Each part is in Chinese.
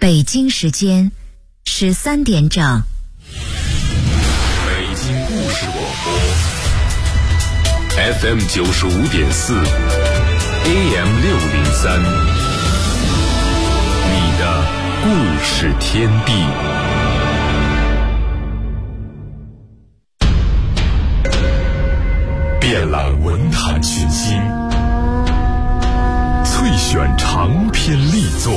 北京时间13点整。 北京故事广播 FM 95.4 AM 603，你的故事天地。遍览文坛群星，萃选长篇力作，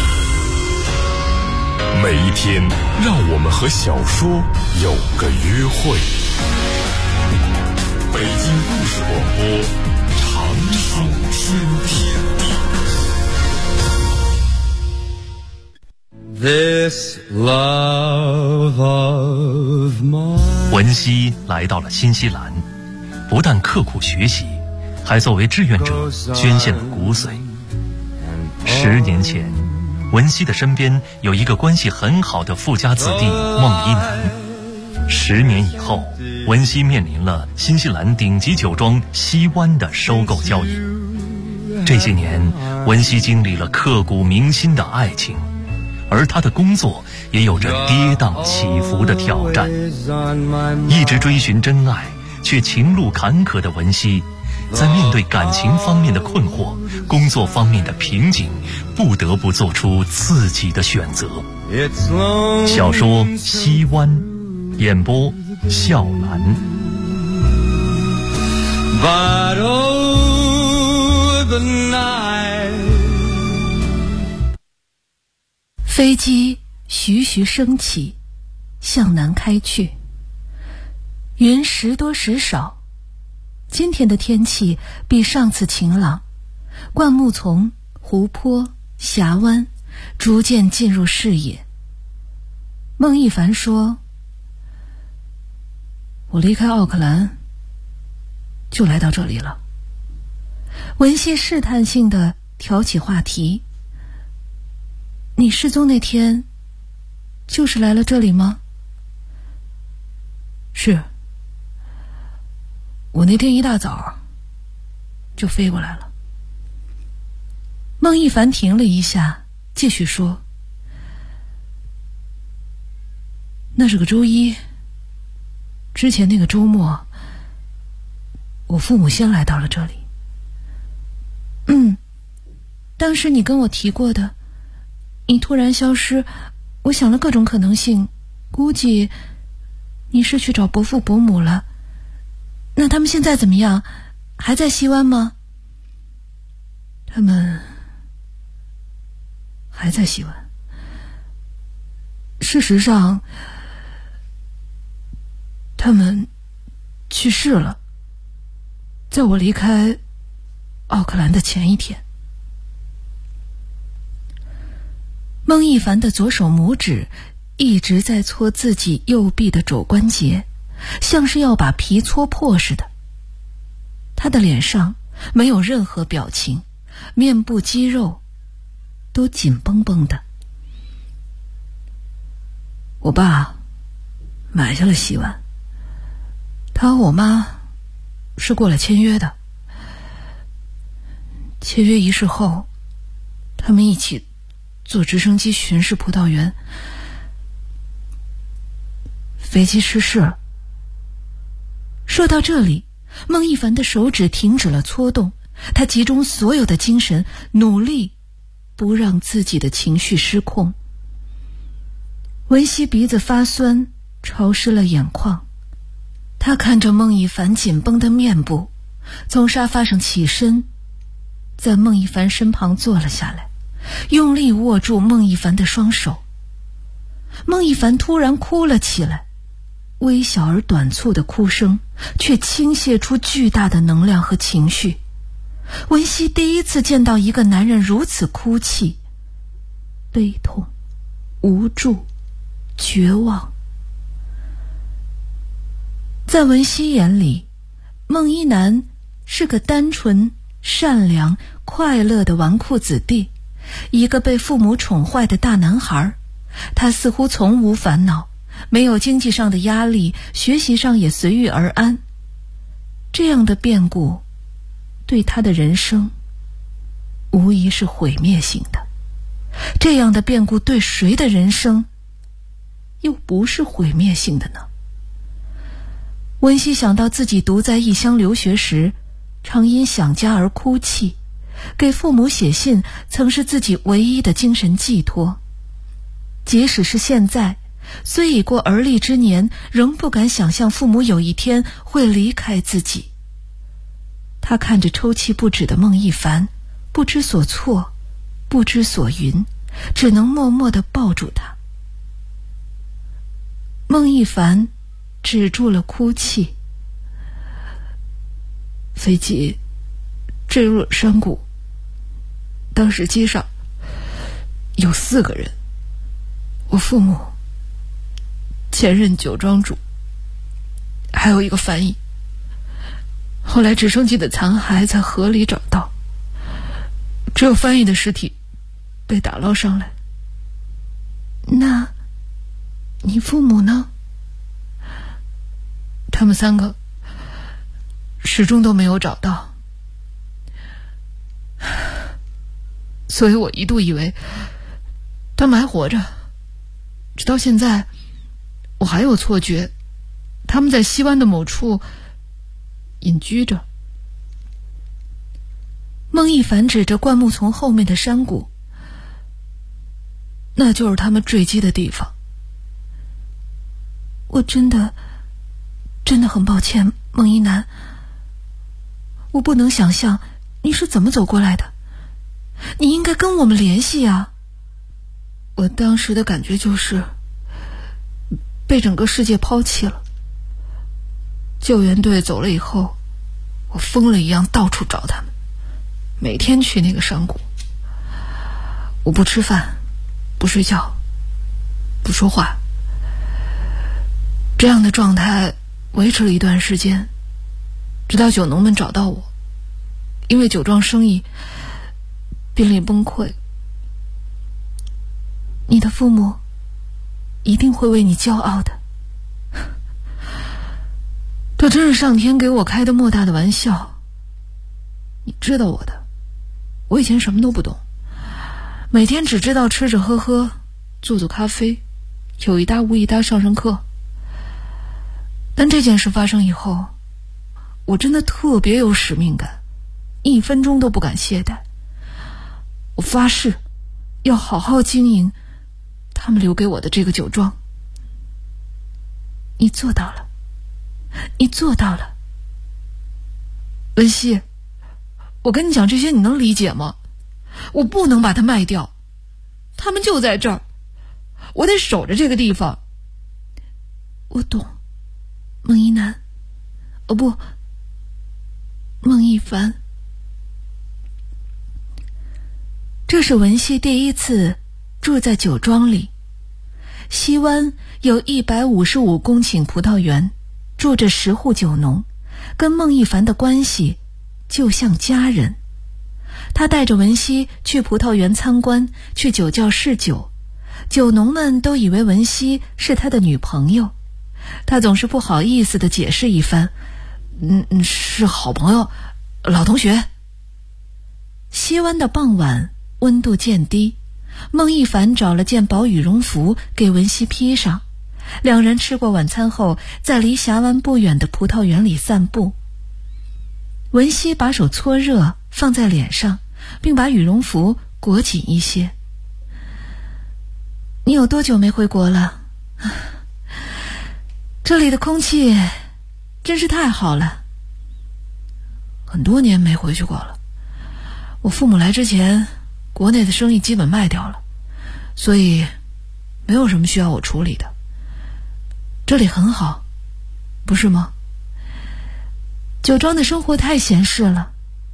每一天让我们和小说有个约会。北京故事广播，长寿天地。 This love of mine。 文熙来到了新西兰，不但刻苦学习，还作为志愿者捐献了骨髓。10年前，文熙的身边有一个关系很好的富家子弟孟一楠。10年以后，文熙面临了新西兰顶级酒庄西湾的收购交易。这些年，文熙经历了刻骨铭心的爱情，而他的工作也有着跌宕起伏的挑战。一直追寻真爱却情路坎坷的文熙，在面对感情方面的困惑、工作方面的瓶颈，不得不做出自己的选择。小说《西湾》，演播笑兰。 But oh, the night。 飞机徐徐升起，向南开去。云时多时少，今天的天气比上次晴朗，灌木丛、湖泊、峡湾逐渐进入视野。孟一凡说：“我离开奥克兰，就来到这里了。”文熙试探性地挑起话题：“你失踪那天，就是来了这里吗？”“是。我那天一大早就飞过来了。”孟一凡停了一下，继续说：“那是个周一，之前那个周末，我父母先来到了这里。当时你跟我提过的，你突然消失，我想了各种可能性，估计你是去找伯父伯母了。那他们现在怎么样？还在西湾吗？”“他们还在西湾。事实上，他们去世了，在我离开奥克兰的前一天。”孟一凡的左手拇指一直在搓自己右臂的肘关节，像是要把皮搓破似的。他的脸上没有任何表情，面部肌肉都紧绷绷的。“我爸买下了西湾，他和我妈是过来签约的。签约仪式后，他们一起坐直升机巡视葡萄园，飞机失事了。”说到这里，孟一凡的手指停止了搓动，他集中所有的精神，努力不让自己的情绪失控。文熙鼻子发酸，潮湿了眼眶。他看着孟一凡紧绷的面部，从沙发上起身，在孟一凡身旁坐了下来，用力握住孟一凡的双手。孟一凡突然哭了起来，微小而短促的哭声却倾泻出巨大的能量和情绪。文熙第一次见到一个男人如此哭泣，悲痛、无助、绝望。在文熙眼里，孟一楠是个单纯、善良、快乐的纨绔子弟，一个被父母宠坏的大男孩。他似乎从无烦恼，没有经济上的压力，学习上也随遇而安。这样的变故对他的人生无疑是毁灭性的。 这样的变故对谁的人生又不是毁灭性的呢？温熙想到自己独在异乡留学时，常因想家而哭泣，给父母写信曾是自己唯一的精神寄托。即使是现在，虽已过而立之年，仍不敢想象父母有一天会离开自己。他看着抽泣不止的孟一凡，不知所措，不知所云，只能默默地抱住他。孟一凡止住了哭泣。飞机坠入了山谷，当时机上有4个人，我父母、前任酒庄主，还有一个翻译。后来直升机的残骸在河里找到，只有翻译的尸体被打捞上来。那你父母呢？他们3个始终都没有找到，所以我一度以为他们还活着。直到现在，我还有错觉，他们在西湾的某处隐居着。孟一凡指着灌木丛后面的山谷，那就是他们坠机的地方。我真的很抱歉，孟一楠，我不能想象你是怎么走过来的，你应该跟我们联系啊。我当时的感觉就是被整个世界抛弃了。救援队走了以后，我疯了一样到处找他们，每天去那个山谷。我不吃饭，不睡觉，不说话，这样的状态维持了一段时间，直到酒农们找到我，因为酒庄生意濒临崩溃。你的父母一定会为你骄傲的。这真是上天给我开的莫大的玩笑。你知道我的，我以前什么都不懂，每天只知道吃着喝喝，做做咖啡，有一搭无一搭上课。但这件事发生以后，我真的特别有使命感，1分钟都不敢懈怠。我发誓要好好经营他们留给我的这个酒庄。你做到了，你做到了。文熙，我跟你讲这些你能理解吗？我不能把它卖掉，他们就在这儿，我得守着这个地方。我懂，孟一楠，哦不，孟一凡。这是文熙第一次住在酒庄里。西湾有155公顷葡萄园，住着10户酒农，跟孟一凡的关系就像家人。他带着文熙去葡萄园参观，去酒窖试酒，酒农们都以为文熙是他的女朋友，他总是不好意思地解释一番，是好朋友，老同学。西湾的傍晚温度渐低，孟一凡找了件薄羽绒服给文熙披上，两人吃过晚餐后，在离峡湾不远的葡萄园里散步。文熙把手搓热放在脸上，并把羽绒服裹紧一些。你有多久没回国了？这里的空气真是太好了。很多年没回去过了，我父母来之前国内的生意基本卖掉了，所以没有什么需要我处理的。这里很好，不是吗？酒庄的生活太闲适了，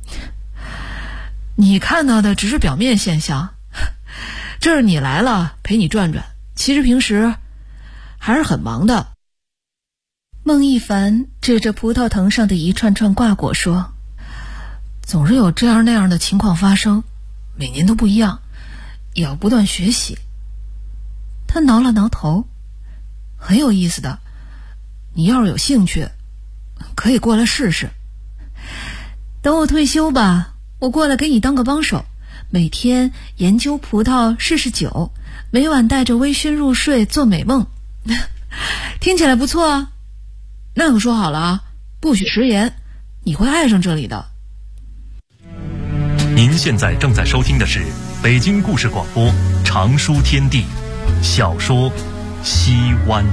你看到的只是表面现象，这是你来了陪你转转，其实平时还是很忙的。孟一凡指着葡萄藤上的一串串挂果说，总是有这样那样的情况发生，每年都不一样，也要不断学习。他挠了挠头，很有意思的，你要是有兴趣可以过来试试。等我退休吧，我过来给你当个帮手， 每天研究葡萄试试酒，每晚带着微醺入睡做美梦。听起来不错啊。那可说好了啊，不许食言，你会爱上这里的。 您现在正在收听的是北京故事广播长书天地小说《西湾》。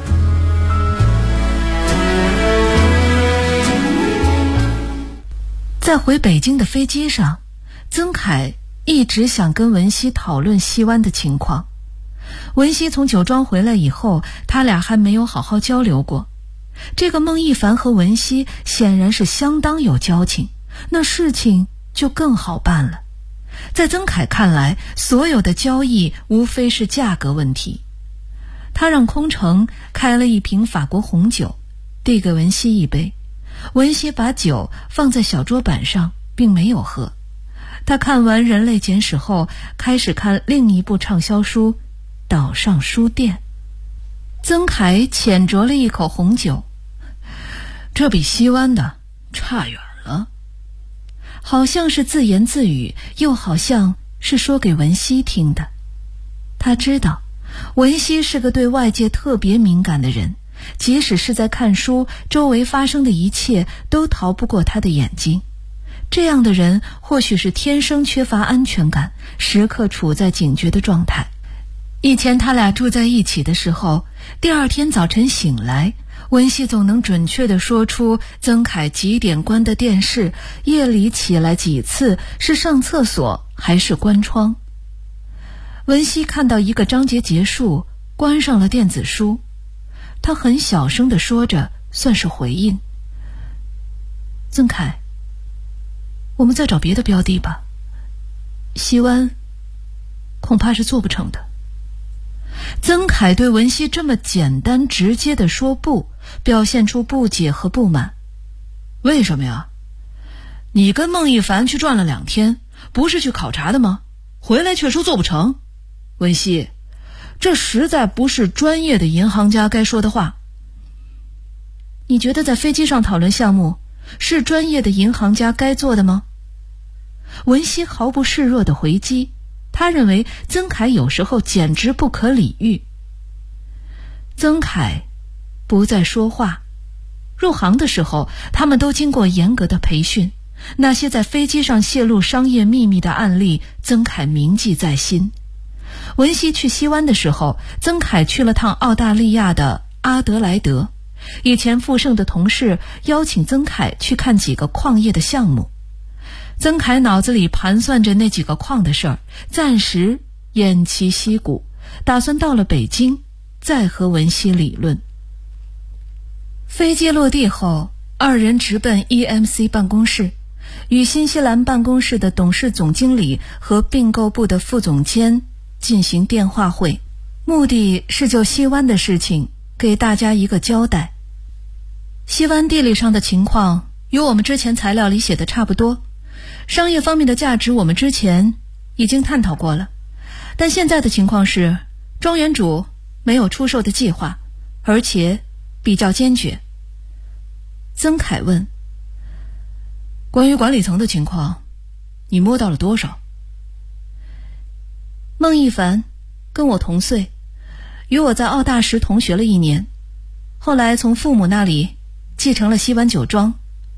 在回北京的飞机上，曾凯一直想跟文熙讨论西湾的情况。文熙从酒庄回来以后，他俩还没有好好交流过。这个孟一凡和文熙显然是相当有交情，那事情就更好办了。在曾凯看来，所有的交易无非是价格问题。他让空乘开了一瓶法国红酒，递给文熙一杯。文熙把酒放在小桌板上，并没有喝。他看完《人类简史》后，开始看另一部畅销书《岛上书店》。曾凯浅酌了一口红酒，这比西湾的差远了。好像是自言自语，又好像是说给文熙听的。他知道文熙是个对外界特别敏感的人，即使是在看书，周围发生的一切都逃不过他的眼睛。这样的人或许是天生缺乏安全感，时刻处在警觉的状态。以前他俩住在一起的时候，第二天早晨醒来，文熙总能准确地说出曾凯几点关的电视，夜里起来几次，是上厕所还是关窗。文熙看到一个章节结束，关上了电子书。他很小声地说着，算是回应。曾凯，我们再找别的标的吧，西湾恐怕是做不成的。曾凯对文熙这么简单直接地说不，表现出不解和不满。为什么呀？你跟孟一凡去转了2天，不是去考察的吗？回来却说做不成。文熙，这实在不是专业的银行家该说的话。你觉得在飞机上讨论项目是专业的银行家该做的吗？文熙毫不示弱地回击，他认为曾凯有时候简直不可理喻。曾凯不再说话。入行的时候，他们都经过严格的培训，那些在飞机上泄露商业秘密的案例，曾凯铭记在心。文熙去西湾的时候，曾凯去了趟澳大利亚的阿德莱德。以前富盛的同事邀请曾凯去看几个矿业的项目。曾凯脑子里盘算着那几个矿的事儿，暂时偃旗息鼓，打算到了北京再和文熙理论。飞机落地后，二人直奔 EMC 办公室，与新西兰办公室的董事总经理和并购部的副总监进行电话会，目的是就西湾的事情给大家一个交代。西湾地理上的情况与我们之前材料里写的差不多，商业方面的价值我们之前已经探讨过了，但现在的情况是庄园主没有出售的计划，而且比较坚决。曾凯问，关于管理层的情况，你摸到了多少？孟一凡跟我同岁，与我在澳大时同学了1年，后来从父母那里继承了西湾酒庄。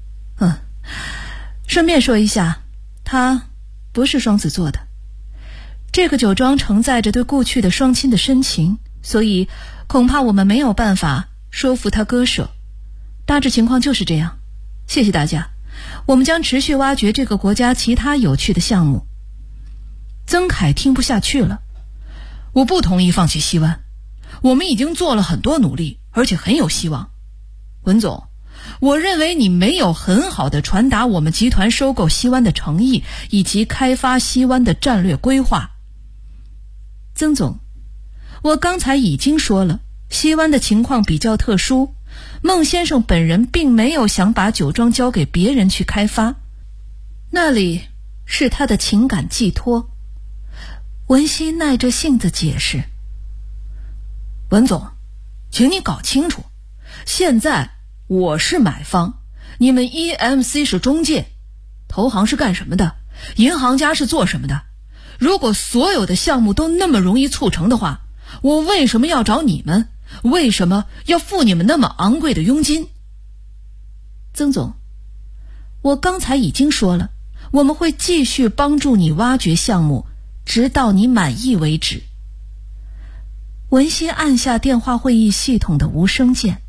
顺便说一下，他不是双子座的。这个酒庄承载着对故去的双亲的深情，所以恐怕我们没有办法说服他割舍。大致情况就是这样。谢谢大家，我们将持续挖掘这个国家其他有趣的项目。曾凯听不下去了，我不同意放弃西湾，我们已经做了很多努力，而且很有希望。文总，我认为你没有很好的传达我们集团收购西湾的诚意，以及开发西湾的战略规划。曾总，我刚才已经说了，西湾的情况比较特殊，孟先生本人并没有想把酒庄交给别人去开发，那里是他的情感寄托。文熙耐着性子解释，文总，请你搞清楚，现在我是买方，你们 EMC 是中介，投行是干什么的，银行家是做什么的， 如果所有的项目都那么容易促成的话，我为什么要找你们？为什么要付你们那么昂贵的佣金？曾总，我刚才已经说了，我们会继续帮助你挖掘项目，直到你满意为止。文熙按下电话会议系统的无声键。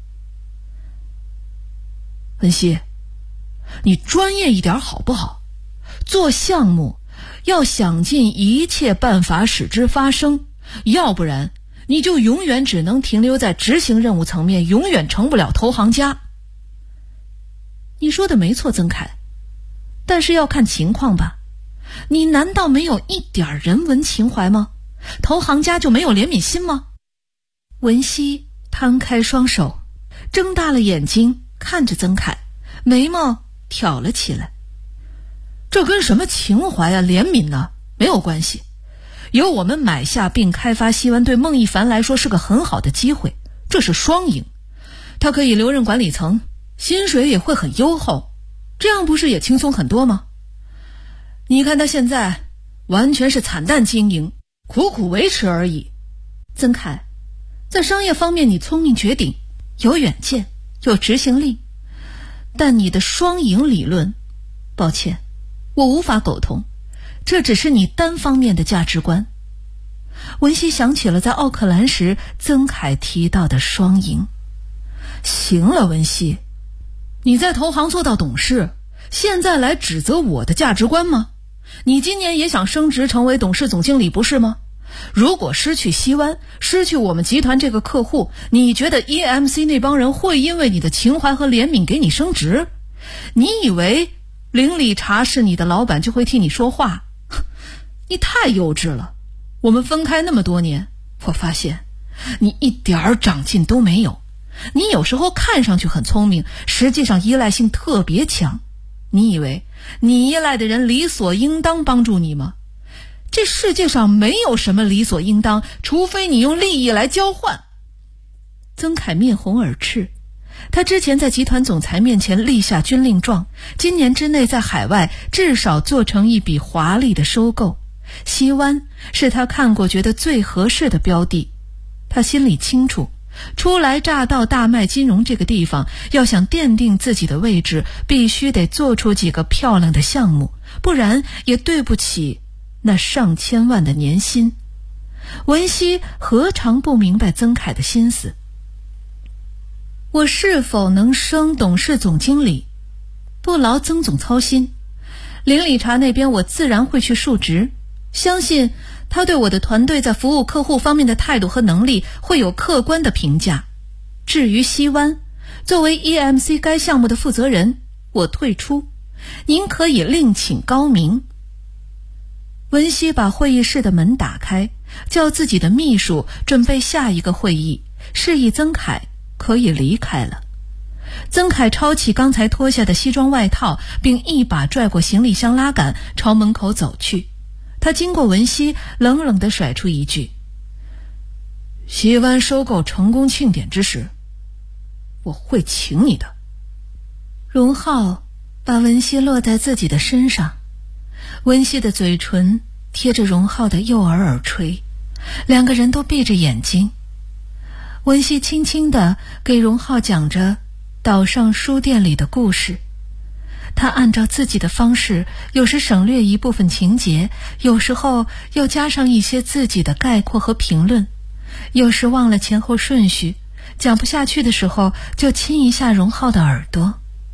文熙，你专业一点好不好？做项目要想尽一切办法使之发生，要不然你就永远只能停留在执行任务层面，永远成不了投行家。你说的没错，曾凯，但是要看情况吧。你难道没有一点人文情怀吗？投行家就没有怜悯心吗？文熙摊开双手，睁大了眼睛看着曾凯，眉毛挑了起来。这跟什么情怀啊、怜悯呢？没有关系。由我们买下并开发西湾对孟一凡来说是个很好的机会，这是双赢。他可以留任管理层，薪水也会很优厚，这样不是也轻松很多吗？你看他现在完全是惨淡经营，苦苦维持而已。曾凯，在商业方面你聪明绝顶，有远见，有执行力，但你的双赢理论，抱歉，我无法苟同，这只是你单方面的价值观。文熙想起了在奥克兰时曾凯提到的双赢。行了，文熙，你在投行做到董事，现在来指责我的价值观吗？你今年也想升职成为董事总经理不是吗？如果失去西湾，失去我们集团这个客户，你觉得 EMC 那帮人会因为你的情怀和怜悯给你升职？你以为林理查是你的老板就会替你说话？你太幼稚了。我们分开那么多年，我发现你一点长进都没有。你有时候看上去很聪明，实际上依赖性特别强。你以为你依赖的人理所应当帮助你吗？这世界上没有什么理所应当，除非你用利益来交换。曾凯面红耳赤，他之前在集团总裁面前立下军令状，今年之内在海外至少做成一笔华丽的收购。西湾是他看过觉得最合适的标的。他心里清楚，初来乍到大麦金融这个地方，要想奠定自己的位置，必须得做出几个漂亮的项目，不然也对不起那上千万的年薪。文熙何尝不明白曾凯的心思？我是否能升董事总经理，不劳曾总操心。林理查那边我自然会去述职，相信他对我的团队在服务客户方面的态度和能力会有客观的评价。至于西湾，作为 EMC 该项目的负责人，我退出，您可以另请高明。文熙把会议室的门打开，叫自己的秘书准备下一个会议，示意曾凯可以离开了。曾凯抄起刚才脱下的西装外套，并一把拽过行李箱拉杆，朝门口走去。他经过文熙，冷冷地甩出一句：西湾收购成功庆典之时，我会请你的。荣浩把文熙落在自己的身上，文熙的嘴唇贴着荣浩的右耳垂，两个人都闭着眼睛。文熙轻轻地给荣浩讲着岛上书店里的故事，他按照自己的方式，有时省略一部分情节，有时候又加上一些自己的概括和评论，有时忘了前后顺序，讲不下去的时候就亲一下荣浩的耳朵。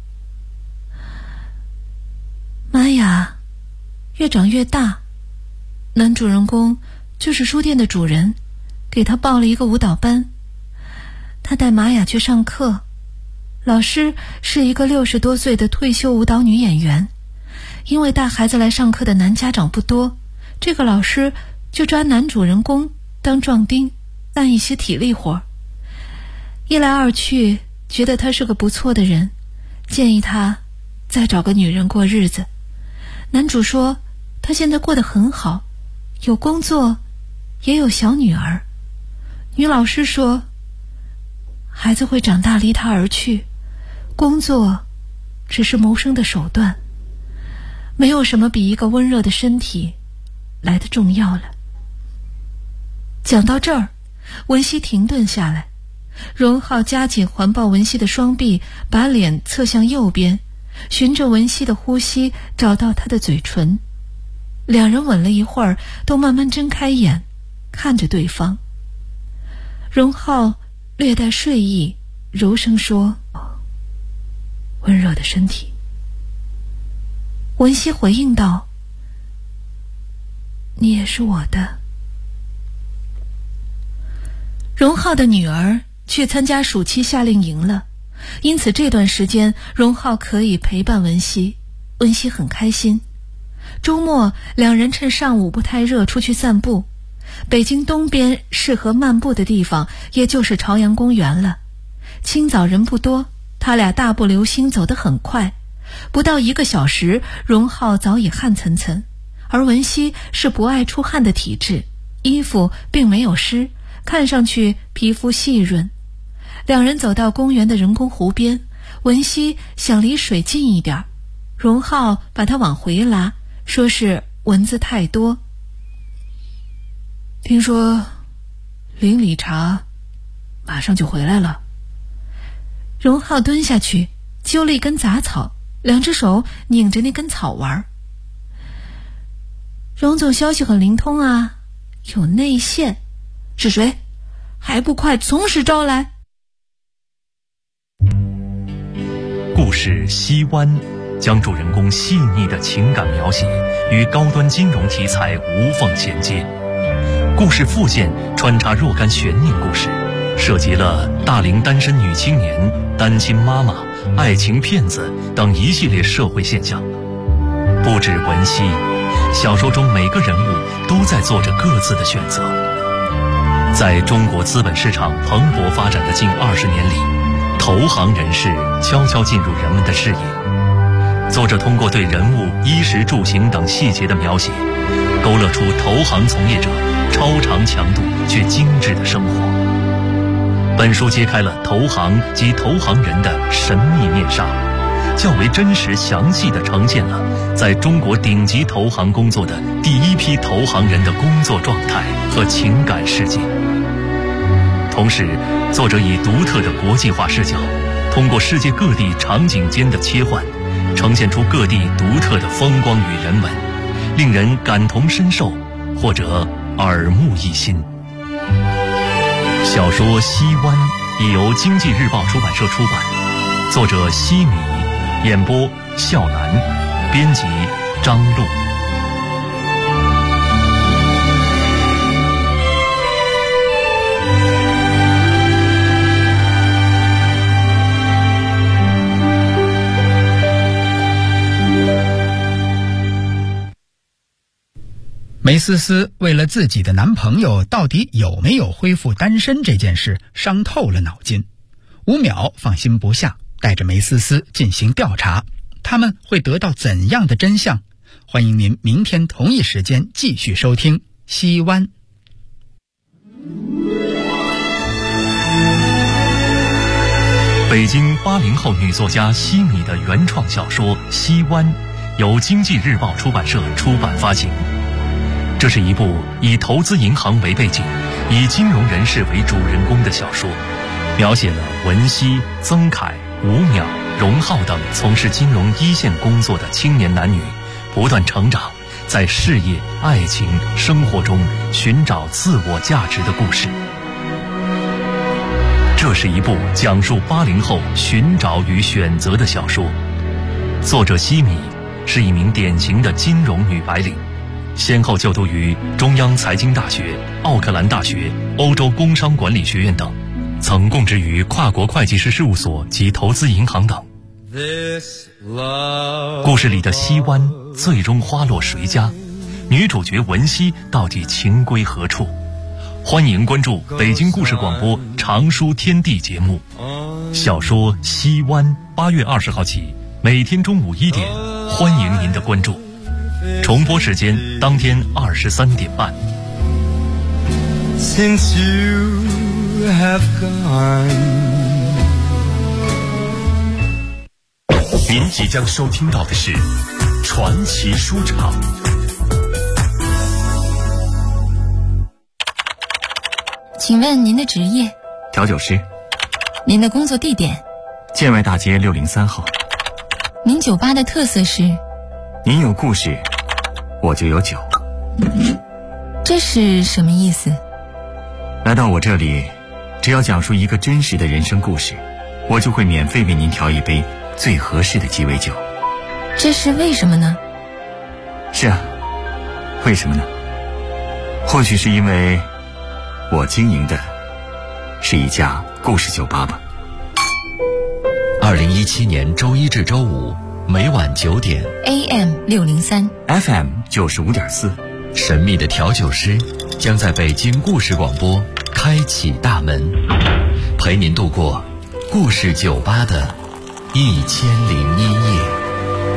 玛雅越长越大，男主人公就是书店的主人，给他报了一个舞蹈班。他带玛雅去上课，老师是一个60多岁的退休舞蹈女演员。因为带孩子来上课的男家长不多，这个老师就抓男主人公当壮丁，干一些体力活。一来二去，觉得他是个不错的人，建议他再找个女人过日子。男主说他现在过得很好，有工作，也有小女儿。女老师说孩子会长大离他而去，工作只是谋生的手段，没有什么比一个温热的身体来得重要了。讲到这儿，文熙停顿下来，荣浩加紧环抱文熙的双臂，把脸侧向右边，循着文熙的呼吸找到她的嘴唇。两人吻了一会儿，都慢慢睁开眼，看着对方。荣浩略带睡意，柔声说：“温热的身体。”文熙回应道：“你也是我的。”荣浩的女儿去参加暑期夏令营了，因此这段时间荣浩可以陪伴文熙，文熙很开心。周末两人趁上午不太热出去散步，北京东边适合漫步的地方也就是朝阳公园了。清早人不多，他俩大步流星走得很快，不到1个小时，荣浩早已汗涔涔，而文熙是不爱出汗的体质，衣服并没有湿，看上去皮肤细润。两人走到公园的人工湖边，文熙想离水近一点，荣浩把他往回拉，说是蚊子太多。听说林理查马上就回来了。荣浩蹲下去揪了一根杂草，两只手拧着那根草玩。荣总消息很灵通啊，有内线。是谁？还不快从实招来。 故事《西湾》将主人公细腻的情感描写与高端金融题材无缝衔接。故事副线穿插若干悬念故事，涉及了大龄单身女青年、单亲妈妈、爱情骗子等一系列社会现象。不止文熙，小说中每个人物都在做着各自的选择。在中国资本市场蓬勃发展的近20年里，投行人士悄悄进入人们的视野。作者通过对人物衣食住行等细节的描写，勾勒出投行从业者超长强度却精致的生活。本书揭开了投行及投行人的神秘面纱，较为真实详细地呈现了在中国顶级投行工作的第一批投行人的工作状态和情感世界。同时，作者以独特的国际化视角，通过世界各地场景间的切换，呈现出各地独特的风光与人文，令人感同身受或者耳目一新。小说《西湾》已由经济日报出版社出版，作者西米，演播笑南，编辑张璐。 梅思思为了自己的男朋友到底有没有恢复单身这件事伤透了脑筋。5秒放心不下，带着梅思思进行调查，他们会得到怎样的真相？欢迎您明天同一时间继续收听西湾。 北京80后女作家西米的原创小说《西湾》由经济日报出版社出版发行。这是一部以投资银行为背景，以金融人士为主人公的小说，描写了文熙、曾凯、5秒、荣浩等从事金融一线工作的青年男女不断成长，在事业、爱情、生活中寻找自我价值的故事。这是一部讲述80后寻找与选择的小说。作者西米是一名典型的金融女白领，先后就读于中央财经大学、奥克兰大学、欧洲工商管理学院等，曾供职于跨国会计师事务所及投资银行等。故事里的西湾最终花落谁家？女主角文熙到底情归何处？欢迎关注北京故事广播长书天地节目。小说《西湾》8月20号起，每天中午1点，欢迎您的关注。重播时间当天23点半。 Since you have gone， 您即将收听到的是传奇书场。 请问您的职业？ 调酒师。 您的工作地点？ 建外大街603号。 您酒吧的特色是？ 您有故事，我就有酒。 这是什么意思？ 来到我这里，只要讲述一个真实的人生故事，我就会免费为您调一杯最合适的鸡尾酒。 这是为什么呢？ 是啊，为什么呢？或许是因为我经营的是一家故事酒吧吧。 2017年周一至周五每晚9点 AM 603 FM 95.4， 神秘的调酒师将在北京故事广播开启大门，陪您度过故事酒吧的1001夜。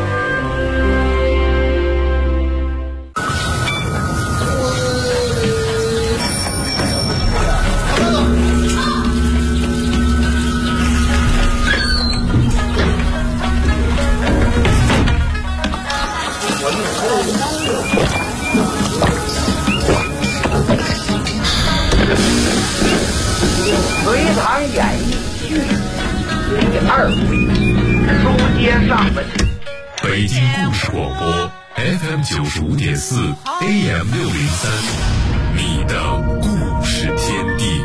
隋唐演义续第2回，书接上文。 北京故事广播 FM 95.4 AM 603，你的故事天地。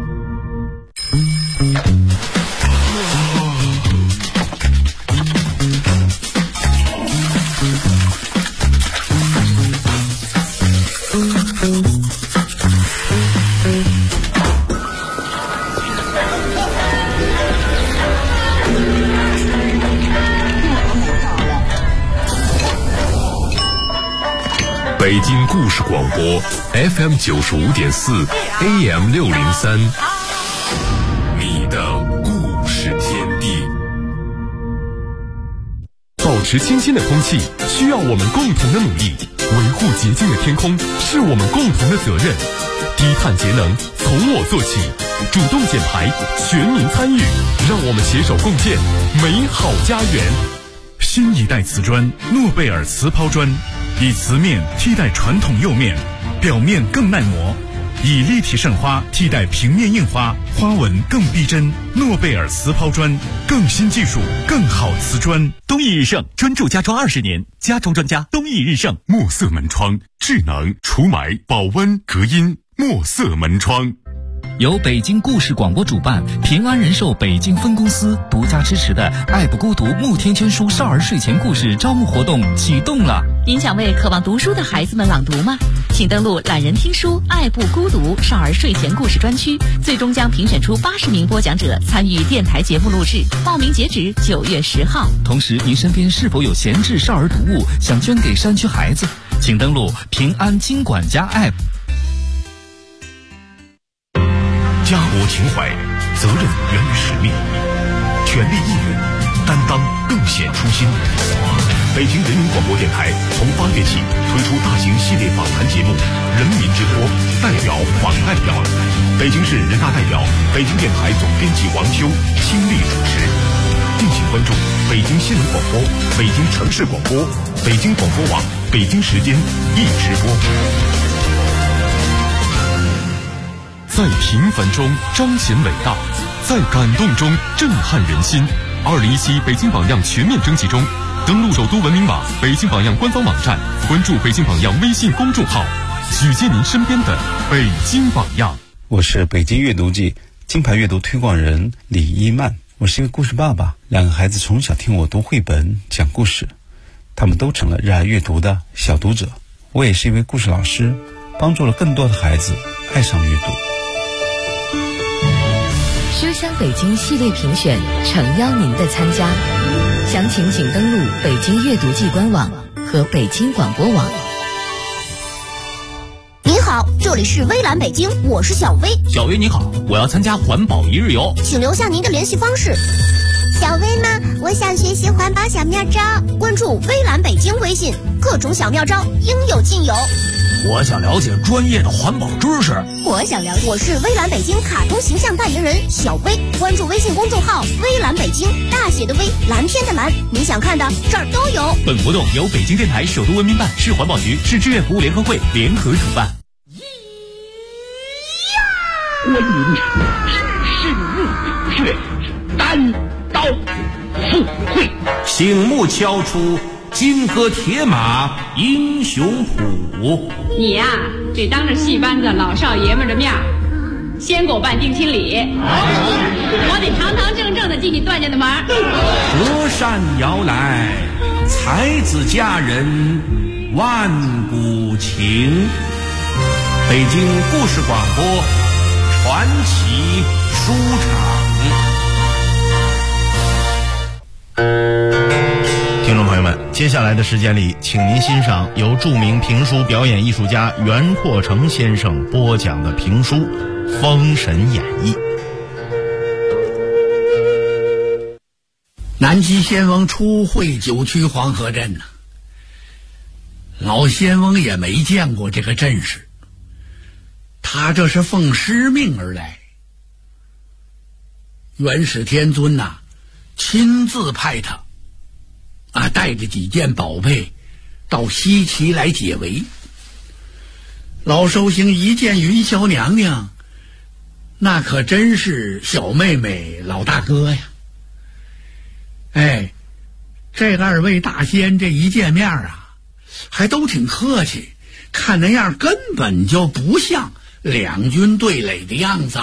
北京故事广播 FM 95.4 AM 603，你的故事天地。保持清新的空气需要我们共同的努力，维护洁净的天空是我们共同的责任。低碳节能从我做起，主动减排，全民参与，让我们携手共建美好家园。 新一代瓷砖诺贝尔瓷抛砖，以瓷面替代传统釉面，表面更耐磨；以立体渗花替代平面印花，花纹更逼真。诺贝尔瓷抛砖，更新技术，更好瓷砖。 东易日盛专注家装20年，家装专家东易日盛。 墨色门窗，智能除霾、保温、隔音。墨色门窗。 由北京故事广播主办，平安人寿北京分公司独家支持的爱不孤独慕天圈书少儿睡前故事招募活动启动了。 您想为渴望读书的孩子们朗读吗？请登录懒人听书爱不孤独少儿睡前故事专区，最终将评选出80名播讲者参与电台节目录制，报名截止9月10号。 同时，您身边是否有闲置少儿读物想捐给山区孩子？请登录平安金管家 App。 家国情怀，责任源于使命，全力以赴，担当更显初心。北京人民广播电台从8月起推出大型系列访谈节目《人民之托》，代表访代表，北京市人大代表、北京电台总编辑王秋亲力主持。敬请关注北京新闻广播、北京城市广播、北京广播网、北京时间一直播。在平凡中彰显伟大，在感动中震撼人心。2017北京榜样全面征集中，登录首都文明网、北京榜样官方网站，关注北京榜样微信公众号，举荐您身边的北京榜样。 我是北京阅读季金牌阅读推广人李一曼，我是一个故事爸爸，2个孩子从小听我读绘本讲故事，他们都成了热爱阅读的小读者。我也是一位故事老师，帮助了更多的孩子爱上阅读。 书香北京系列评选诚邀您的参加，详情请登录北京阅读季官网和北京广播网。 您好，这里是微蓝北京，我是小薇。 小薇你好，我要参加环保1日游， 请留下您的联系方式。 小薇吗？我想学习环保小妙招， 关注微蓝北京微信，各种小妙招应有尽有。 我想了解专业的环保知识。 我是微蓝北京卡通形象代言人小薇，关注微信公众号微蓝北京，大写的微，蓝天的蓝，你想看的这儿都有。 本活动由北京电台首都文明办、市环保局、市志愿服务联合会联合主办。 我吟唱只身入血，单刀赴会， 醒目敲出金戈铁马英雄谱。 你呀，得当着戏班子老少爷们的面先给我办定亲礼，我得堂堂正正的进你段家的门。 隔山摇来，才子佳人万古情。北京故事广播传奇书场。 听众朋友们，接下来的时间里，请您欣赏由著名评书表演艺术家袁阔成先生播讲的评书《封神演义》。 南齐仙翁初会九曲黄河阵呢，老仙翁也没见过这个阵势，他这是奉师命而来。元始天尊呐，亲自派他带着几件宝贝到西岐来解围。老寿星一见云霄娘娘，那可真是小妹妹老大哥呀。这二位大仙这一见面还都挺客气，看那样根本就不像两军对垒的样子。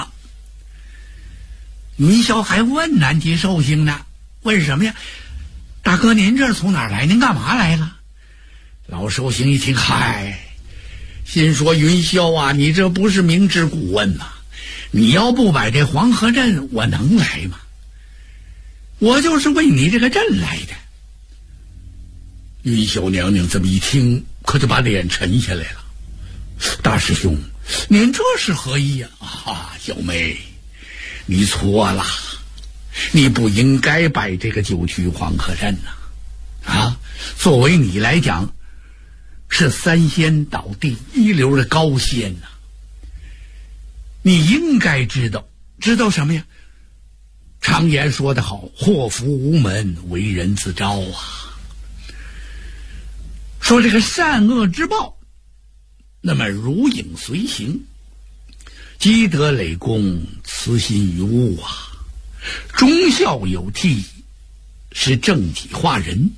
云霄还问南极寿星呢，问什么呀？大哥，您这是从哪儿来？您干嘛来了？老寿星一听，嗨，心说云霄啊，你这不是明知故问吗？你要不摆这黄河阵，我能来吗？我就是为你这个阵来的。云霄娘娘这么一听，可就把脸沉下来了。大师兄，您这是何意呀？小妹，你错了，你不应该摆这个九曲黄河阵呐！作为你来讲，是三仙岛第一流的高仙呐，你应该知道什么呀？常言说得好，祸福无门，为人自招啊。说这个善恶之报，那么如影随形，积德累功，慈心于物啊。忠孝有替，是正体化人。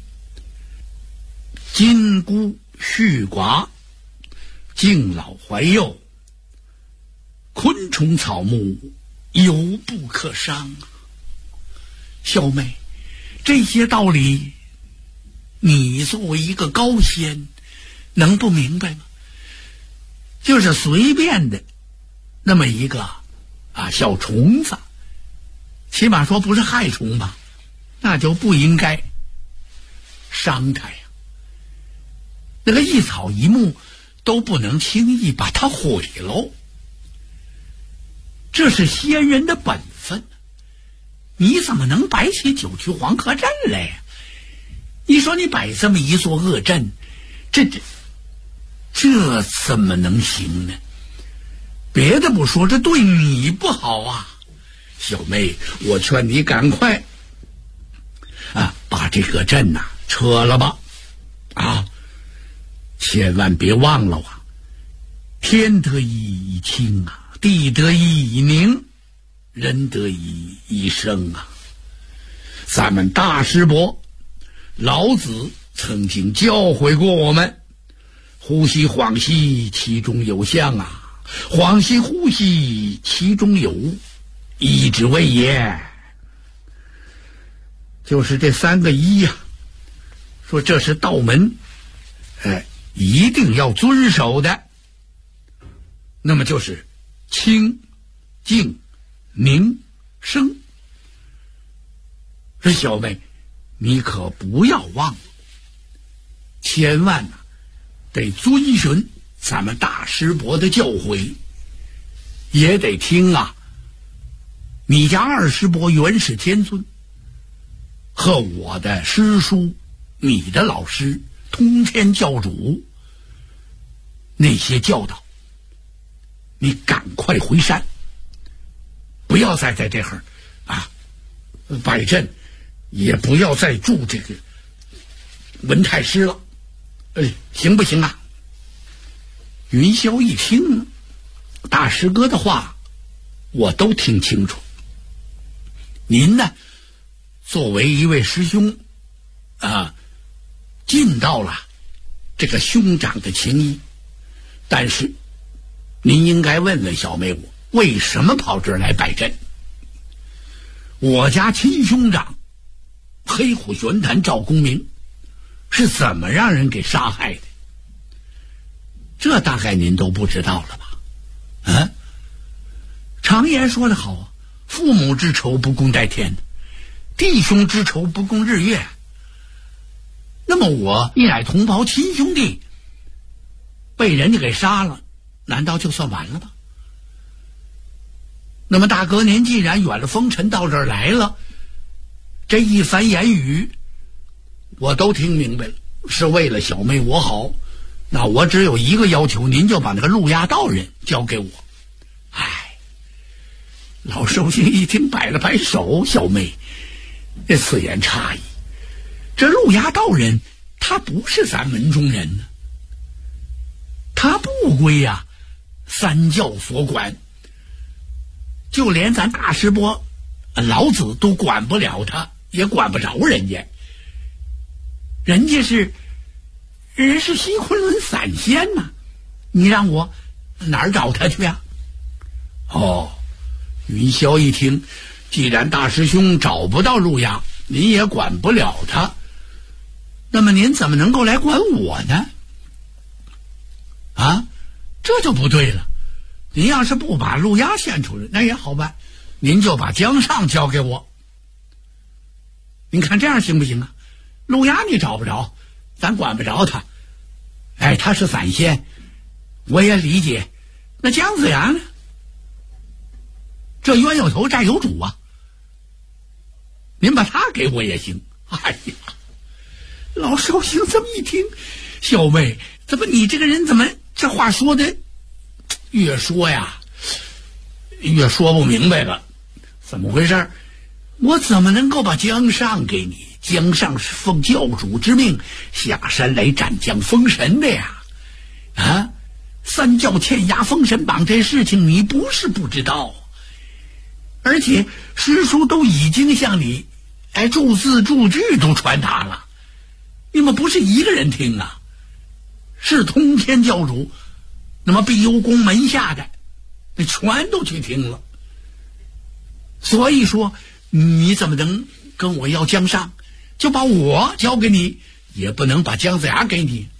金孤续寡，敬老怀幼，昆虫草木犹不可伤啊。小妹，这些道理你作为一个高仙能不明白吗？就是随便的那么一个小虫子，起码说不是害虫吧，那就不应该伤它呀。那个一草一木都不能轻易把它毁喽，这是仙人的本分。你怎么能摆起九曲黄河阵来呀？你说你摆这么一座恶阵，这怎么能行呢？别的不说，这对你不好啊。小妹，我劝你赶快把这个阵撤了吧。千万别忘了天得一以清地得一以宁，人得一以生啊。咱们大师伯老子曾经教诲过我们，呼吸恍兮其中有象恍兮呼吸其中有物，一之谓也。就是这三个一说这是道门一定要遵守的。那么就是清静宁生。这小妹你可不要忘了，千万得遵循咱们大师伯的教诲，也得听你家二师伯元始天尊和我的师叔，你的老师通天教主那些教导。你赶快回山，不要再在这儿摆阵，也不要再住这个文太师了，行不行啊？云霄一听大师哥的话我都听清楚。您呢，作为一位师兄，尽到了这个兄长的情谊，但是您应该问问小妹我，为什么跑这儿来摆阵？我家亲兄长黑虎玄坛赵公明是怎么让人给杀害的？这大概您都不知道了吧？常言说得好啊，父母之仇不共戴天，弟兄之仇不共日月。那么我一乃同胞亲兄弟，被人家给杀了，难道就算完了吗？那么大哥您既然远了风尘到这儿来了，这一番言语我都听明白了，是为了小妹我好。那我只有一个要求，您就把那个陆押道人交给我。老寿星一听摆了摆手，小妹这此言差矣，这陆押道人他不是咱门中人呢，他不归三教所管，就连咱大师伯老子都管不了他，也管不着人家。人家是西昆仑散仙呐，你让我哪儿找他去呀？云霄一听，既然大师兄找不到陆押，您也管不了他，那么您怎么能够来管我呢？这就不对了。您要是不把陆押献出来，那也好办，您就把江上交给我。您看这样行不行啊？陆押你找不着，咱管不着他，他是散仙，我也理解。那姜子牙呢？这冤有头债有主啊，您把他给我也行。老寿星这么一听，小妹，怎么你这个人怎么这话说的越说不明白了？怎么回事？我怎么能够把江上给你？江上是奉教主之命下山来斩将封神的呀！三教欠押封神榜这事情你不是不知道，而且师叔都已经向你注字注句都传达了，你们不是一个人听啊，是通天教主那么碧幽宫门下的那全都去听了。所以说你怎么能跟我要江上，就把我交给你，也不能把姜子牙给你。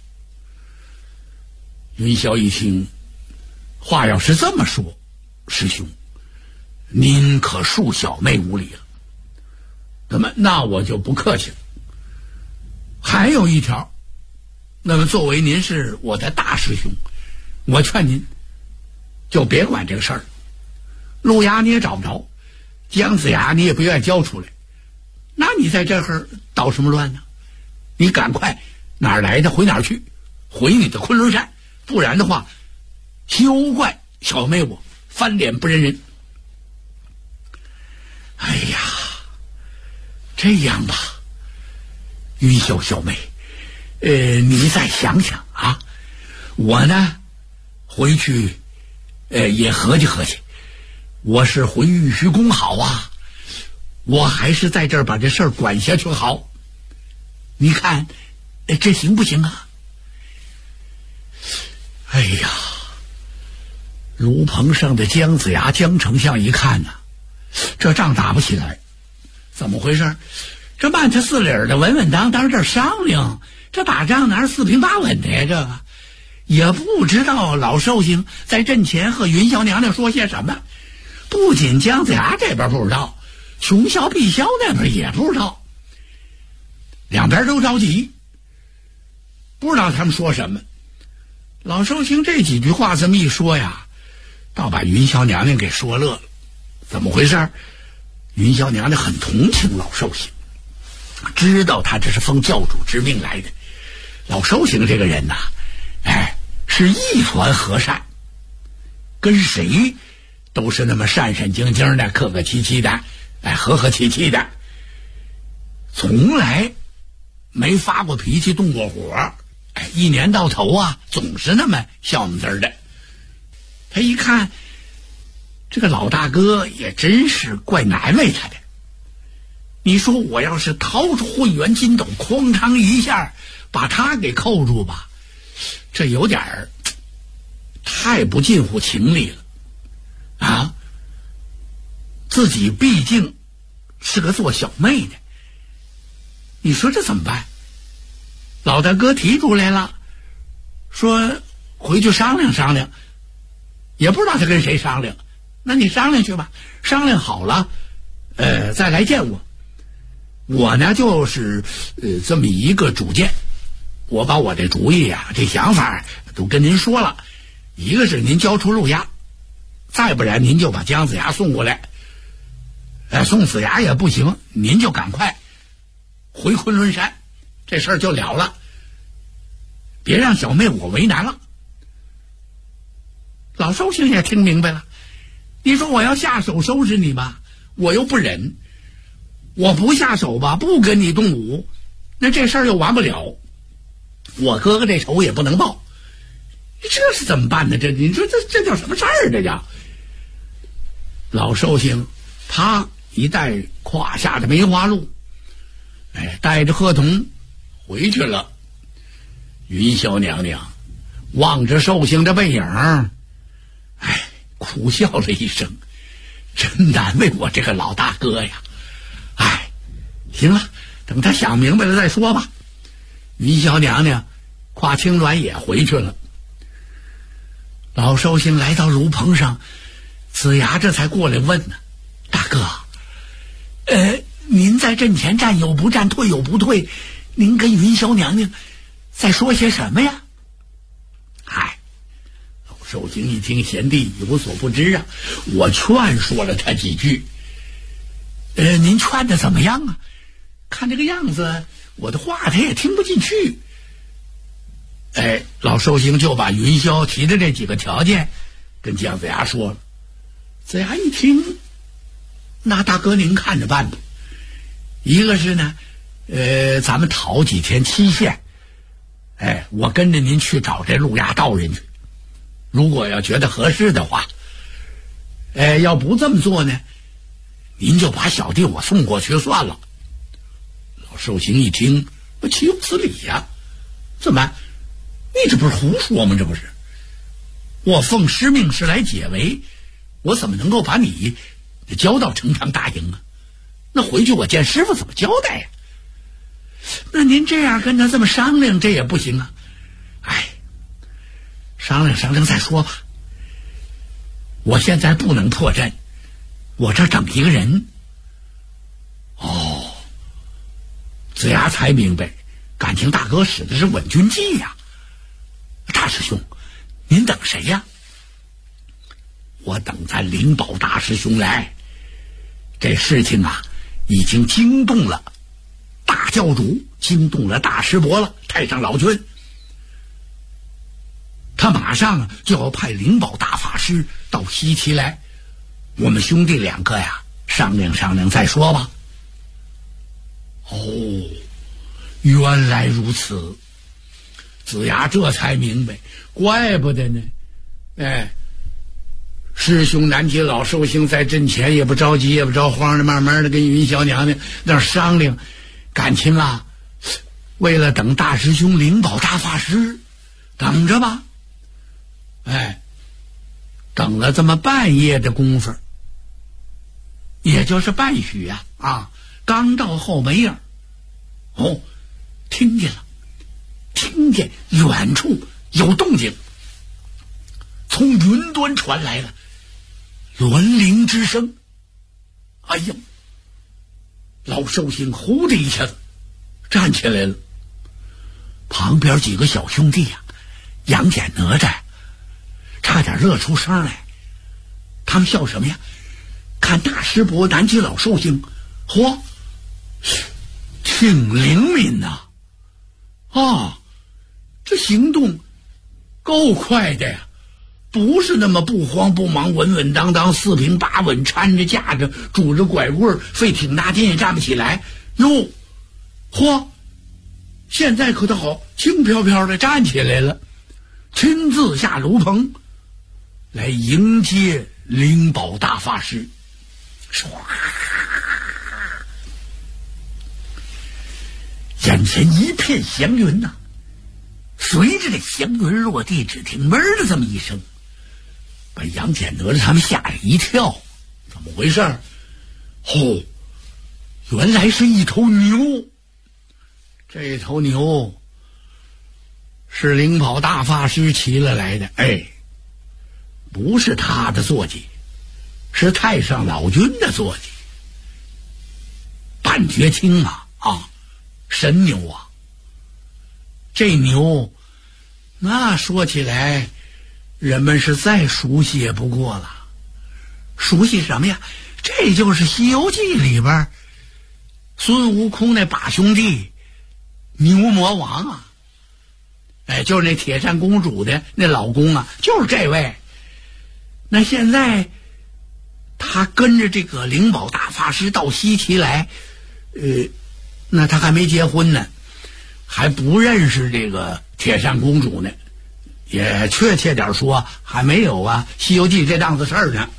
云霄一听，话要是这么说，师兄您可恕小妹无礼了。那我就不客气了。还有一条，那么作为您是我的大师兄，我劝您就别管这个事儿。陆押你也找不着，姜子牙你也不愿意交出来，那你在这儿捣什么乱呢？你赶快哪儿来的回哪儿去，回你的昆仑山，不然的话休怪小妹我翻脸不认人。这样吧，云霄小妹，你再想想啊。我呢回去也合计合计，我是回玉虚宫好啊，我还是在这儿把这事儿管下去好。你看这行不行啊？炉棚上的姜子牙姜丞相一看这仗打不起来，怎么回事？这慢条斯理的稳稳当当这商量，这打仗哪是四平八稳的呀？这个也不知道老寿星在阵前和云霄娘娘说些什么，不仅姜子牙这边不知道，穷霄碧霄那边也不知道，两边都着急，不知道他们说什么。老寿星这几句话这么一说倒把云霄娘娘给说乐了。怎么回事？云霄娘娘很同情老寿星，知道他这是奉教主之命来的。老寿星这个人是一传和善，跟谁都是那么善善静静的，客客气气的，和和气气的，从来没发过脾气动过火，一年到头，总是那么笑眯滋的。他一看这个老大哥也真是怪难为他的。你说我要是掏出会员金斗，哐当一下把他给扣住吧，这有点太不近乎情理了啊！自己毕竟是个做小妹的，你说这怎么办？老大哥提出来了，说回去商量商量，也不知道他跟谁商量。那你商量去吧，商量好了，再来见我。我呢就是这么一个主见，我把我这主意啊，这想法都跟您说了。一个是您交出路押，再不然您就把姜子牙送过来。送死牙也不行，您就赶快回昆仑山，这事儿就了了，别让小妹我为难了。老寿星也听明白了，你说我要下手收拾你吧，我又不忍，我不下手吧，不跟你动武，那这事儿又完不了，我哥哥这仇也不能报，这是怎么办呢？这你说这叫什么事儿？这叫老寿星他一带胯下的梅花鹿，带着鹤童回去了。云霄娘娘望着寿星的背影，苦笑了一声，真难为我这个老大哥呀！行了，等他想明白了再说吧。云霄娘娘跨青鸾也回去了。老寿星来到炉棚上，子牙这才过来问呢：“大哥，您在阵前战有不战，退有不退，您跟云霄娘娘在说些什么呀？”老寿星一听贤弟有所不知啊，我劝说了他几句。您劝的怎么样啊？看这个样子，我的话他也听不进去。老寿星就把云霄提的这几个条件跟姜子牙说了。子牙一听，那大哥您看着办吧。一个是呢，咱们讨几天期限，我跟着您去找这路亚道人去。如果要觉得合适的话，要不这么做呢，您就把小弟我送过去算了。老寿星一听，岂有此理呀？怎么，你这不是胡说吗？这不是，我奉师命是来解围，我怎么能够把你交到成汤大营啊？那回去我见师傅怎么交代呀？那您这样跟他这么商量，这也不行啊。商量商量再说吧。我现在不能破阵，我这整一个人。子牙才明白，感情大哥使的是稳军计呀。大师兄，您等谁呀？我等咱灵宝大师兄来。这事情啊，已经惊动了大教主，惊动了大师伯了，太上老君。他马上就要派灵宝大法师到西岐来，我们兄弟两个呀，商量商量再说吧。原来如此，子牙这才明白，怪不得呢。师兄难题老寿星在阵前也不着急也不着慌的，慢慢的跟云霄娘娘那商量，感情啊，为了等大师兄灵宝大法师，等着吧。等了这么半夜的功夫，也就是半许啊，刚到后门影，听见了，听见远处有动静，从云端传来了鸾铃之声。哎呦，老寿星呼的一下子站起来了，旁边几个小兄弟呀，杨戬哪吒差点乐出声来。他们笑什么呀？看大师伯南极老寿星，挺灵敏呐！这行动够快的呀，不是那么不慌不忙，稳稳当当，四平八稳，搀着架着，拄着拐棍，费挺大劲也站不起来。现在可倒好，轻飘飘的站起来了，亲自下炉棚来迎接灵宝大法师，唰，眼前一片祥云呐。随着这祥云落地，只听闷的这么一声，把杨戬哪吒他们吓了一跳。怎么回事？哦，原来是一头牛。这头牛是灵宝大法师骑了来的，不是他的坐骑，是太上老君的坐骑。半绝青啊，神牛啊！这牛，那说起来，人们是再熟悉也不过了。熟悉什么呀？这就是《西游记》里边孙悟空那8兄弟牛魔王啊，就是那铁扇公主的那老公啊，就是这位。那现在他跟着这个灵宝大法师到西岐来，那他还没结婚呢，还不认识这个铁扇公主呢，也确切点说还没有《西游记》这档子事儿呢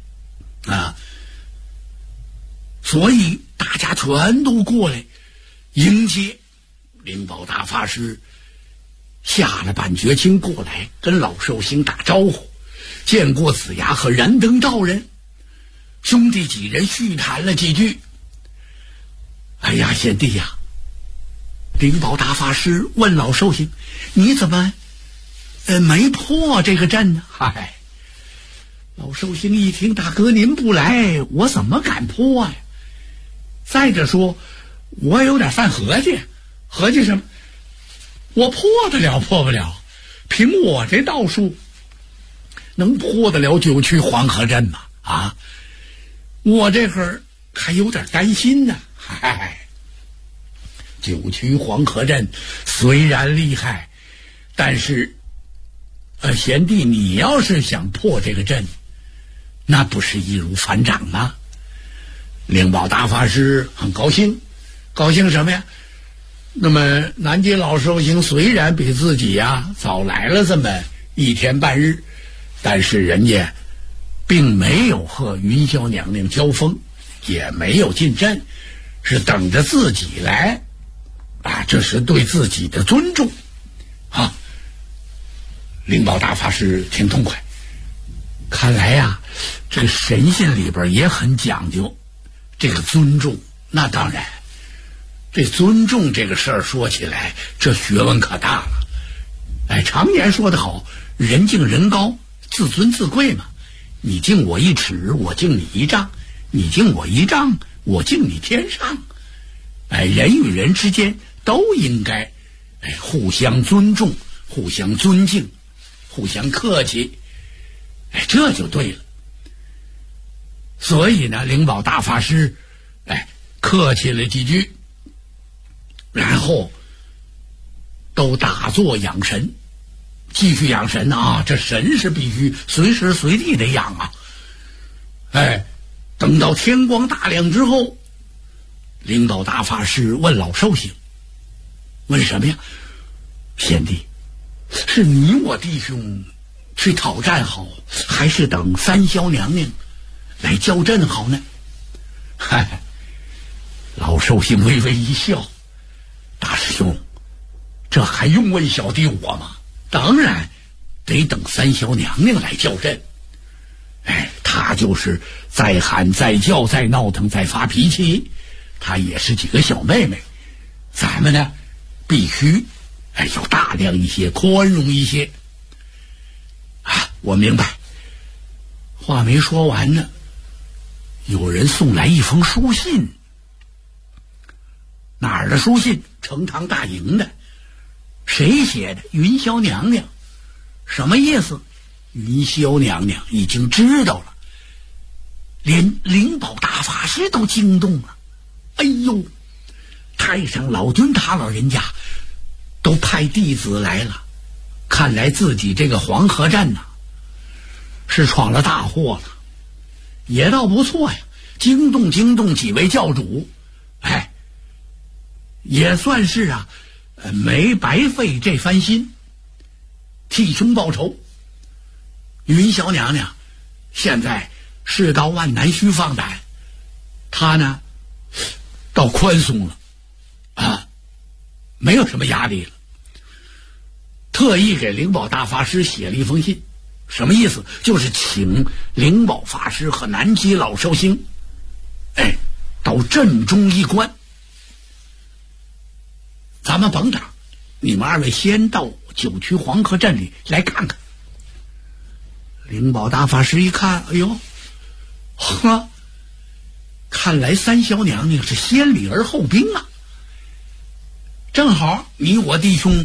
所以大家全都过来迎接灵宝大法师，下了半绝青过来跟老寿星打招呼，见过子牙和燃灯道人，兄弟几人叙谈了几句。哎呀，贤弟呀，灵宝大法师问老寿星，你怎么没破这个阵呢？嗨，老寿星一听，大哥您不来，我怎么敢破呀？再者说，我有点犯合计，合计什么？我破得了破不了？凭我这道术，能破得了九曲黄河阵吗？我这会儿还有点担心呢。嗨，九曲黄河阵虽然厉害，但是贤弟你要是想破这个阵，那不是易如反掌吗？灵宝大法师很高兴，高兴什么呀？那么南极老寿星虽然比自己早来了这么1天半日，但是人家并没有和云霄娘娘交锋，也没有进阵，是等着自己来这是对自己的尊重灵宝大法师挺痛快，看来这个神仙里边也很讲究这个尊重。那当然，这尊重这个事儿说起来，这学问可大了。常言说得好，人敬人高，自尊自贵嘛。你敬我1尺，我敬你1丈；你敬我1丈，我敬你天上。人与人之间都应该互相尊重，互相尊敬，互相客气，这就对了。所以呢，灵宝大法师客气了几句，然后都打坐养神，继续养神这神是必须随时随地得养等到天光大亮之后，灵宝大法师问老寿星，问什么呀？贤弟，是你我弟兄去讨战好，还是等三霄娘娘来交阵好呢？老寿星微微一笑，大师兄，这还用问小弟我吗？当然得等三霄娘娘来交阵。他就是再喊再叫再闹腾再发脾气，他也是几个小妹妹，咱们呢必须要大量一些，宽容一些我明白。话没说完呢，有人送来一封书信。哪儿的书信？呈堂大营的。谁写的？云霄娘娘。什么意思？云霄娘娘已经知道了，连灵宝大法师都惊动了。哎呦，太上老君他老人家都派弟子来了，看来自己这个黄河阵是闯了大祸了，也倒不错呀，惊动几位教主，也算是没白费这番心，替兄报仇。云霄娘娘现在世道万难须放胆，他呢倒宽松了啊，没有什么压力了。特意给灵宝大法师写了一封信，什么意思？就是请灵宝法师和南极老寿星到镇中一观。咱们甭打，你们二位先到九曲黄河镇里来看看。灵宝大法师一看，哎呦，呵，看来三小娘娘是先礼而后兵啊！正好你我弟兄，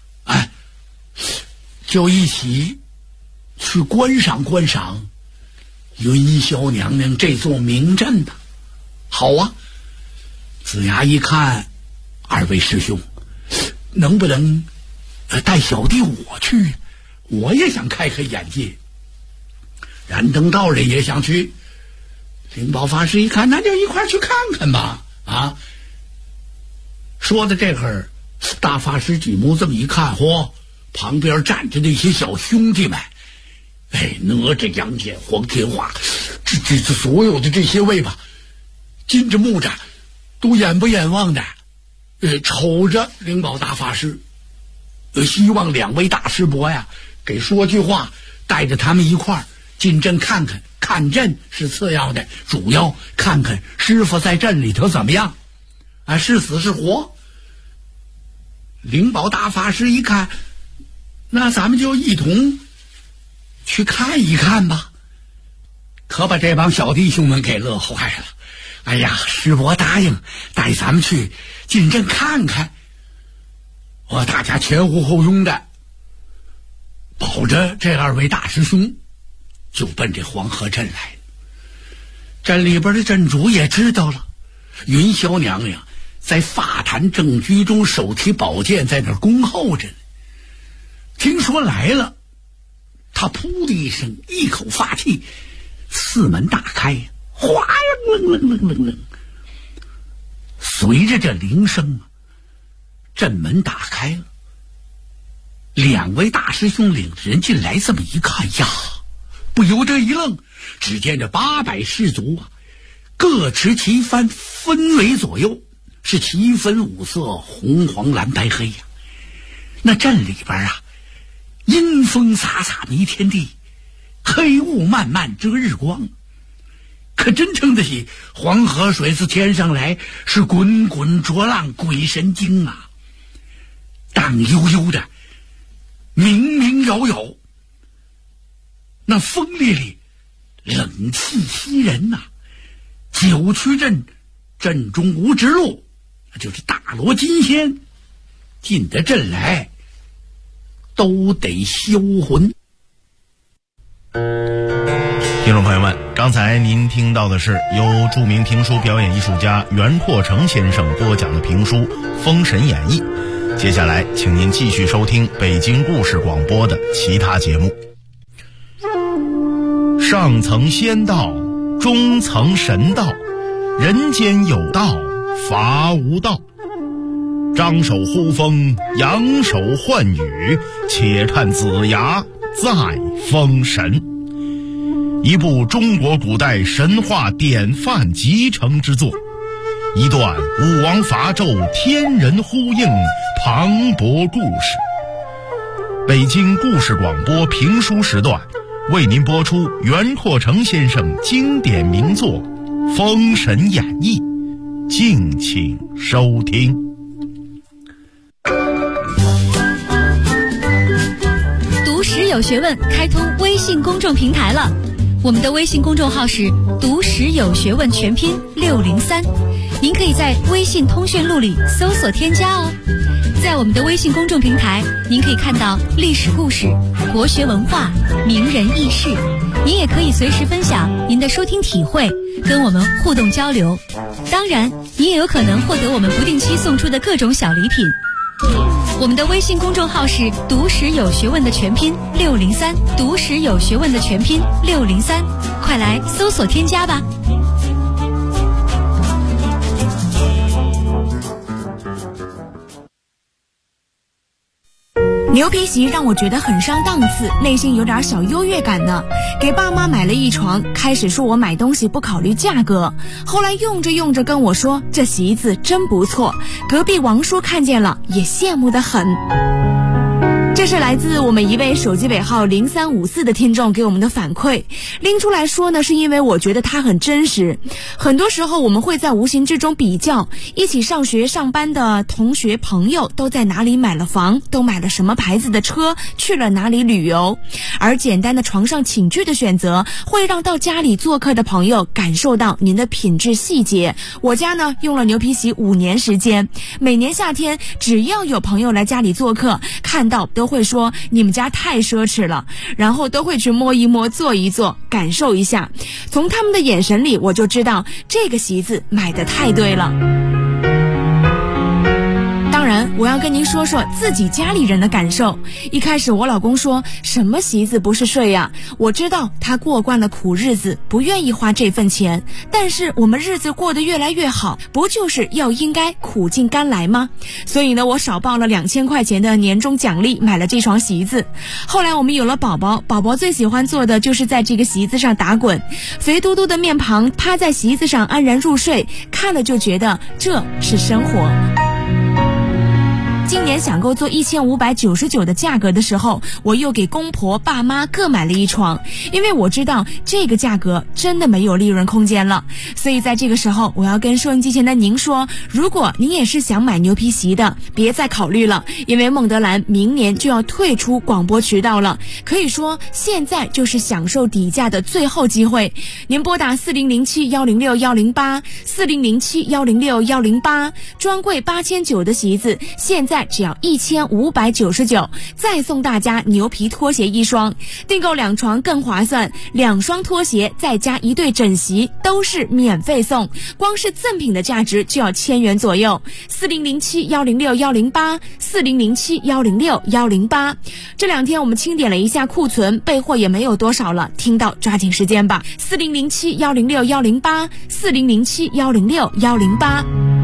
就一起去观赏观赏云霄娘娘这座名镇的。好啊！子牙一看，二位师兄，能不能带小弟我去？我也想开开眼界。燃灯道人也想去。灵宝法师一看，那就一块去看看吧。啊！说的这会儿，大法师举目这么一看，嚯，旁边站着那些小兄弟们，哪吒、杨戬、黄天化，这所有的这些位吧，金着木着，都眼不眼望的，瞅着灵宝大法师，希望两位大师伯呀，给说句话，带着他们一块儿进镇看看。看阵是次要的，主要看看师傅在镇里头怎么样，是死是活。灵宝大法师一看，那咱们就一同去看一看吧，可把这帮小弟兄们给乐坏了。哎呀，师伯答应带咱们去进镇看看，大家前呼后拥的保着这二位大师兄，就奔这黄河镇来。镇里边的镇主也知道了，云霄娘娘在法坛正居中手提宝剑在那儿恭候着呢。听说来了，他噗的一声，一口发气，四门大开，哗楞楞楞楞楞。随着这铃声，镇门打开了。两位大师兄领着人进来，这么一看呀，不由得一愣，只见这800士卒各持旗幡，分为左右，是旗分五色，红黄蓝白黑呀。那镇里边阴风飒飒迷天地，黑雾漫漫遮日光，可真称得起黄河水自天上来，是滚滚浊浪鬼神经啊！荡悠悠的，明明遥遥，那风烈烈，冷气袭人呐。九曲镇镇中无直路，那就是大罗金仙进得镇来都得销魂。 听众朋友们，刚才您听到的是由著名评书表演艺术家袁阔成先生播讲的评书《封神演义》。接下来请您继续收听北京故事广播的其他节目。上层仙道，中层神道，人间有道，法无道。张手呼风，扬手唤雨，且看子牙再封神。一部中国古代神话典范集成之作，一段武王伐纣天人呼应磅礴故事。北京故事广播评书时段为您播出袁阔成先生经典名作《封神演义》，敬请收听。 读史有学问开通微信公众平台了，我们的微信公众号是读史有学问全拼603，您可以在微信通讯录里搜索添加哦。在我们的微信公众平台，您可以看到历史故事、国学文化、名人轶事，您也可以随时分享您的收听体会，跟我们互动交流。当然，您也有可能获得我们不定期送出的各种小礼品。我们的微信公众号是读史有学问的全拼603，读史有学问的全拼603，快来搜索添加吧。 牛皮席让我觉得很上档次，内心有点小优越感呢。给爸妈买了一床，开始说我买东西不考虑价格，后来用着用着跟我说这席子真不错，隔壁王叔看见了也羡慕得很。这是来自我们一位手机尾号0354的听众给我们的反馈，拎出来说呢，是因为我觉得他很真实。很多时候我们会在无形之中比较，一起上学上班的同学朋友都在哪里买了房，都买了什么牌子的车，去了哪里旅游，而简单的床上寝具的选择会让到家里做客的朋友感受到您的品质细节。我家呢用了牛皮席5年时间，每年夏天只要有朋友来家里做客，看到都会说你们家太奢侈了，然后都会去摸一摸坐一坐感受一下，从他们的眼神里我就知道这个席子买得太对了。当然我要跟您说说自己家里人的感受。一开始我老公说什么席子不是睡呀，我知道他过惯了苦日子，不愿意花这份钱，但是我们日子过得越来越好，不就是要应该苦尽甘来吗？所以呢，我少报了2000块钱的年终奖励，买了这床席子。后来我们有了宝宝，宝宝最喜欢做的就是在这个席子上打滚，肥嘟嘟的面庞趴在席子上安然入睡，看了就觉得这是生活。今年想够做1599的价格的时候，我又给公婆爸妈各买了一床，因为我知道这个价格真的没有利润空间了。所以在这个时候，我要跟收音机前的您说，如果您也是想买牛皮席的，别再考虑了，因为孟德兰明年就要退出广播渠道了，可以说现在就是享受底价的最后机会。您拨打4007106108 4007106108，专柜8900的席子现在只要1599，再送大家牛皮拖鞋1双，订购2床更划算，2双拖鞋再加1对枕席都是免费送，光是赠品的价值就要1000元左右。4007106108 4007106108。这2天我们清点了一下库存，备货也没有多少了，听到抓紧时间吧。4007106108 4007106108。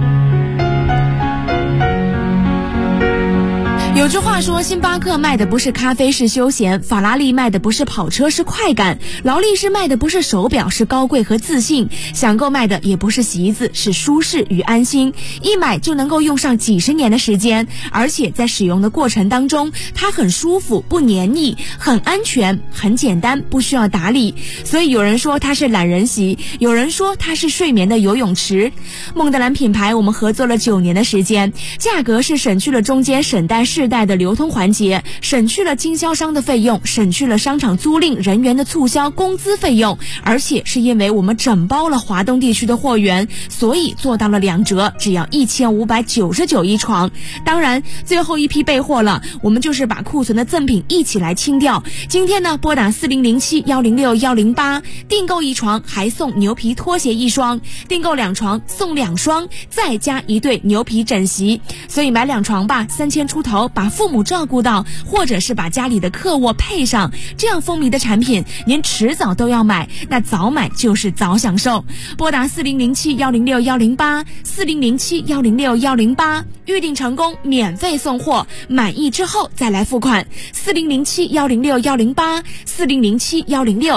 有句话说，星巴克卖的不是咖啡是休闲，法拉利卖的不是跑车是快感，劳力士卖的不是手表是高贵和自信，想购买的也不是席子，是舒适与安心，一买就能够用上几十年的时间，而且在使用的过程当中它很舒服不黏腻，很安全很简单，不需要打理。所以有人说它是懒人席，有人说它是睡眠的游泳池。孟德兰品牌我们合作了9年的时间，价格是省去了中间省代世代的流通环节，省去了经销商的费用，省去了商场租赁人员的促销工资费用，而且是因为我们整包了华东地区的货源，所以做到了2折，只要1599一床。当然最后一批备货了，我们就是把库存的赠品一起来清掉。今天呢，拨打4007106108，订购1床还送牛皮拖鞋1双，订购2床送2双，再加1对牛皮枕席。所以买2床吧，3000出头，把父母照顾到，或者是把家里的客卧配上，这样风靡的产品您迟早都要买，那早买就是早享受。拨打4007106108 4007106108，预订成功免费送货，满意之后再来付款。4007106108 4007106108。